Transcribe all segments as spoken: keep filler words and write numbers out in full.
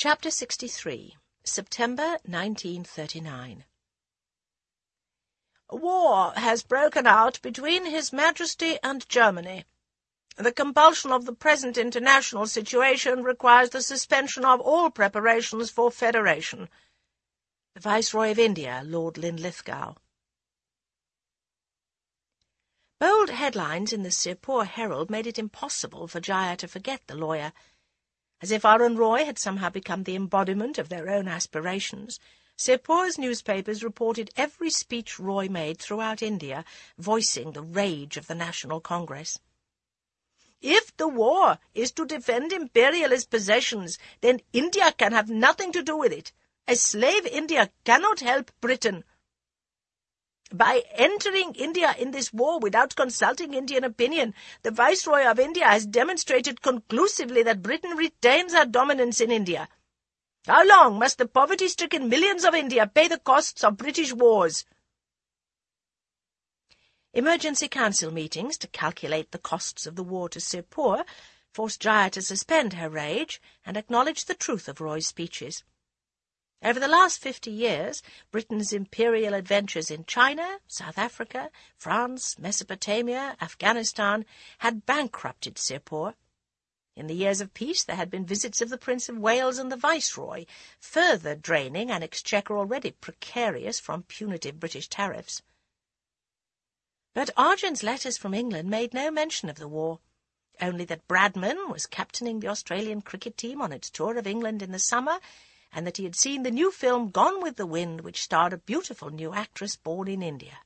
Chapter sixty-three. September nineteen thirty-nine. War has broken out between His Majesty and Germany. The compulsion of the present international situation requires the suspension of all preparations for federation. The Viceroy of India, Lord Linlithgow. Bold headlines in the Sirpur Herald made it impossible for Jaya to forget the lawyer. As if Arun Roy had somehow become the embodiment of their own aspirations, Sirpur's newspapers reported every speech Roy made throughout India, voicing the rage of the National Congress. If the war is to defend imperialist possessions, then India can have nothing to do with it. A slave India cannot help Britain. By entering India in this war without consulting Indian opinion, the Viceroy of India has demonstrated conclusively that Britain retains her dominance in India. How long must the poverty-stricken millions of India pay the costs of British wars? Emergency council meetings to calculate the costs of the war to Sirpur forced Jaya to suspend her rage and acknowledge the truth of Roy's speeches. Over the last fifty years, Britain's imperial adventures in China, South Africa, France, Mesopotamia, Afghanistan had bankrupted Sirpur. In the years of peace there had been visits of the Prince of Wales and the Viceroy, further draining an exchequer already precarious from punitive British tariffs. But Arjun's letters from England made no mention of the war, only that Bradman was captaining the Australian cricket team on its tour of England in the summer, and that he had seen the new film Gone with the Wind, which starred a beautiful new actress born in India.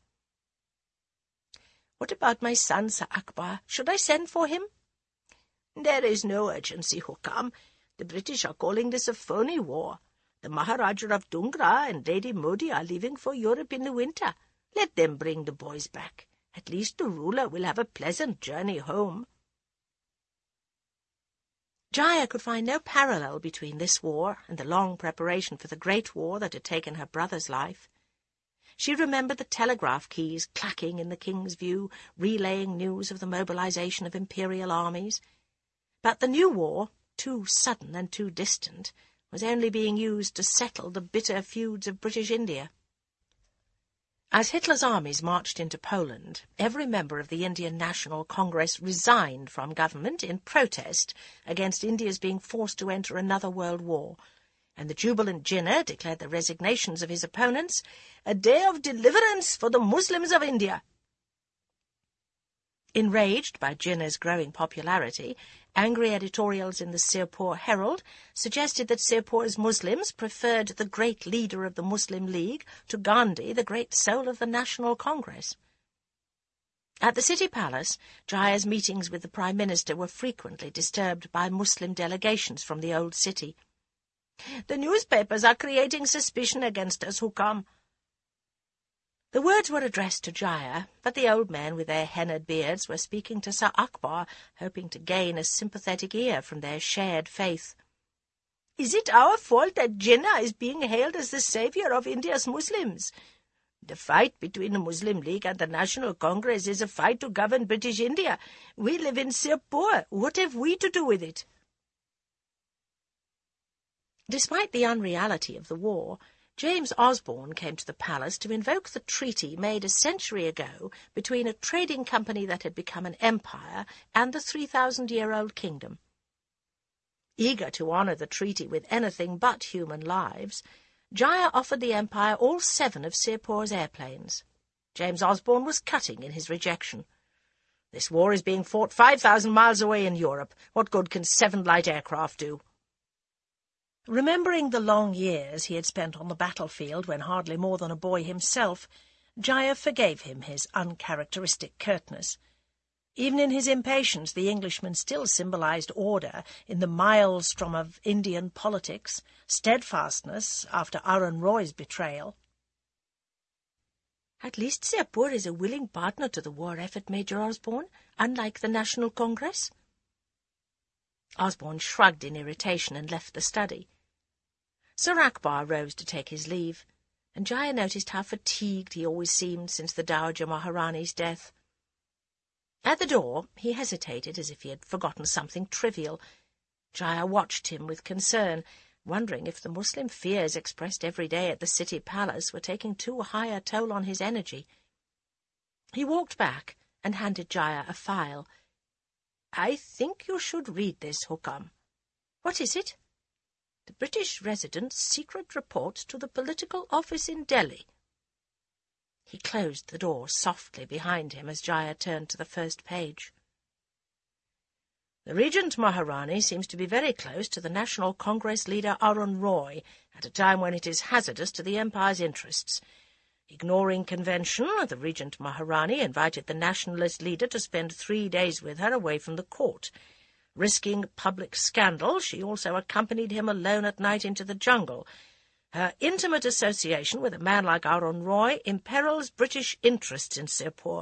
What about my son, Sir Akbar? Should I send for him? There is no urgency, Hukam. The British are calling this a phony war. The Maharaja of Dungra and Lady Modi are leaving for Europe in the winter. Let them bring the boys back. At least the ruler will have a pleasant journey home. Jaya could find no parallel between this war and the long preparation for the great war that had taken her brother's life. She remembered the telegraph keys clacking in the king's view, relaying news of the mobilization of imperial armies. But the new war, too sudden and too distant, was only being used to settle the bitter feuds of British India. As Hitler's armies marched into Poland, every member of the Indian National Congress resigned from government in protest against India's being forced to enter another world war, and the jubilant Jinnah declared the resignations of his opponents a day of deliverance for the Muslims of India. Enraged by Jinnah's growing popularity, angry editorials in the Sirpur Herald suggested that Sirpur's Muslims preferred the great leader of the Muslim League to Gandhi, the great soul of the National Congress. At the city palace, Jaya's meetings with the Prime Minister were frequently disturbed by Muslim delegations from the old city. The newspapers are creating suspicion against us, Hukam. The words were addressed to Jaya, but the old men with their hennaed beards were speaking to Sir Akbar, hoping to gain a sympathetic ear from their shared faith. Is it our fault that Jinnah is being hailed as the saviour of India's Muslims? The fight between the Muslim League and the National Congress is a fight to govern British India. We live in Sirpur. What have we to do with it? Despite the unreality of the war, James Osborne came to the palace to invoke the treaty made a century ago between a trading company that had become an empire and the three-thousand-year-old kingdom. Eager to honour the treaty with anything but human lives, Jaya offered the empire all seven of Sirpur's airplanes. James Osborne was cutting in his rejection. This war is being fought five thousand miles away in Europe. What good can seven light aircraft do? Remembering the long years he had spent on the battlefield when hardly more than a boy himself, Jaya forgave him his uncharacteristic curtness. Even in his impatience, the Englishman still symbolized order in the maelstrom of Indian politics, steadfastness after Arun Roy's betrayal. At least Sirpur is a willing partner to the war effort, Major Osborne, unlike the National Congress. Osborne shrugged in irritation and left the study. Sir Akbar rose to take his leave, and Jaya noticed how fatigued he always seemed since the Dowager Maharani's death. At the door he hesitated as if he had forgotten something trivial. Jaya watched him with concern, wondering if the Muslim fears expressed every day at the city palace were taking too high a toll on his energy. He walked back and handed Jaya a file. "I think you should read this, Hukam." "What is it?" "The British resident's secret report to the political office in Delhi." He closed the door softly behind him as Jaya turned to the first page. "The Regent Maharani seems to be very close to the National Congress leader Arun Roy at a time when it is hazardous to the Empire's interests. Ignoring convention, the Regent Maharani invited the nationalist leader to spend three days with her away from the court. Risking public scandal, she also accompanied him alone at night into the jungle. Her intimate association with a man like Arun Roy imperils British interests in Sirpur."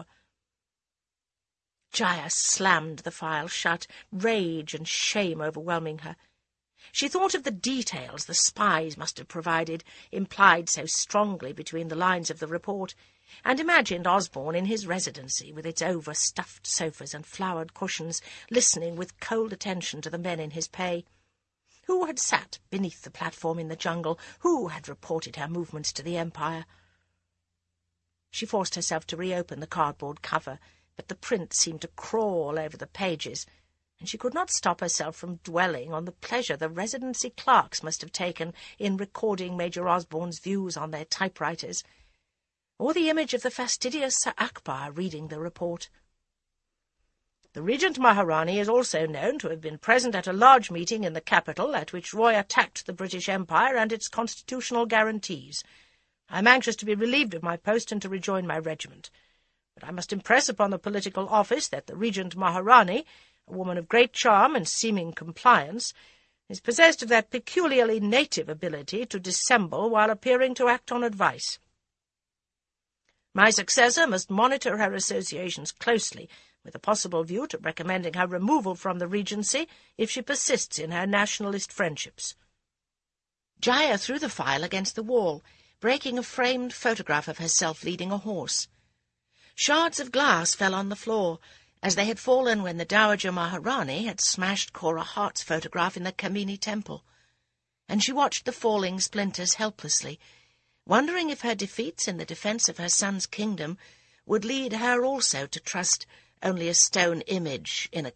Jaya slammed the file shut, rage and shame overwhelming her. She thought of the details the spies must have provided, implied so strongly between the lines of the report, and imagined Osborne in his residency, with its overstuffed sofas and flowered cushions, listening with cold attention to the men in his pay. Who had sat beneath the platform in the jungle? Who had reported her movements to the Empire? She forced herself to reopen the cardboard cover, but the print seemed to crawl over the pages, and she could not stop herself from dwelling on the pleasure the residency clerks must have taken in recording Major Osborne's views on their typewriters, or the image of the fastidious Sir Akbar reading the report. "The Regent Maharani is also known to have been present at a large meeting in the capital at which Roy attacked the British Empire and its constitutional guarantees. I am anxious to be relieved of my post and to rejoin my regiment. But I must impress upon the political office that the Regent Maharani, a woman of great charm and seeming compliance, is possessed of that peculiarly native ability to dissemble while appearing to act on advice. My successor must monitor her associations closely, with a possible view to recommending her removal from the Regency if she persists in her nationalist friendships." Jaya threw the file against the wall, breaking a framed photograph of herself leading a horse. Shards of glass fell on the floor, as they had fallen when the Dowager Maharani had smashed Cora Hart's photograph in the Kamini temple, and she watched the falling splinters helplessly, wondering if her defeats in the defence of her son's kingdom would lead her also to trust only a stone image in a